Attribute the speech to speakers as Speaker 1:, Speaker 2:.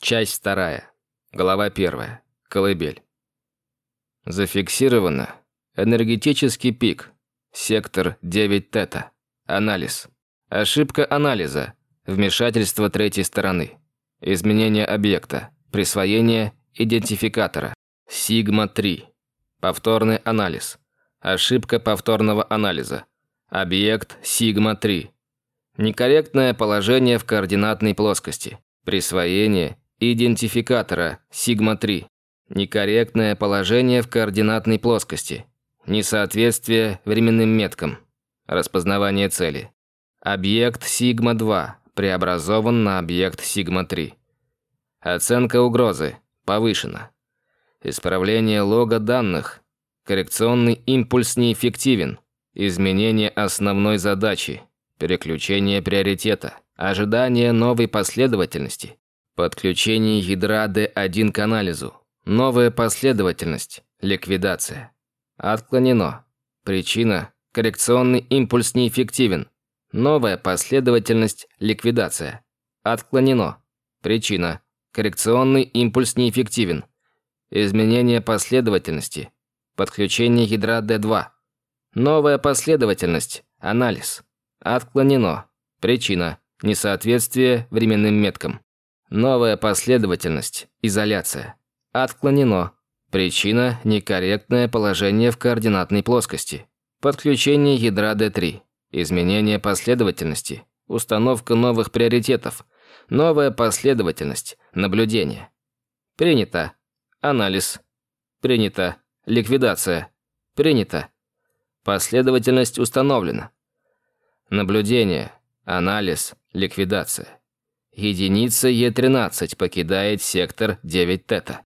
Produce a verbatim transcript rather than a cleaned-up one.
Speaker 1: Часть вторая. Глава первая. Колыбель. Зафиксировано. Энергетический пик. Сектор девять тета. Анализ. Ошибка анализа. Вмешательство третьей стороны. Изменение объекта. Присвоение идентификатора. Сигма три. Повторный анализ. Ошибка повторного анализа. Объект Сигма три. Некорректное положение в координатной плоскости. Присвоение идентификатора Сигма три. Некорректное положение в координатной плоскости. Несоответствие временным меткам. Распознавание цели. Объект Сигма два преобразован на объект Сигма три. Оценка угрозы повышена. Исправление лога данных. Коррекционный импульс неэффективен. Изменение основной задачи. Переключение приоритета. Ожидание новой последовательности. Подключение ядра Д один к анализу. Новая последовательность. Ликвидация. Отклонено. Причина. Коррекционный импульс неэффективен. Новая последовательность. Ликвидация. Отклонено. Причина. Коррекционный импульс неэффективен. Изменение последовательности. Подключение ядра Д два. Новая последовательность. Анализ. Отклонено. Причина. Несоответствие временным меткам. Новая последовательность. Изоляция. Отклонено. Причина. Некорректное положение в координатной плоскости. Подключение ядра Д три. Изменение последовательности. Установка новых приоритетов. Новая последовательность. Наблюдение. Принято. Анализ. Принято. Ликвидация. Принято. Последовательность установлена. Наблюдение. Анализ. Ликвидация. Единица Е тринадцать покидает сектор девять тета.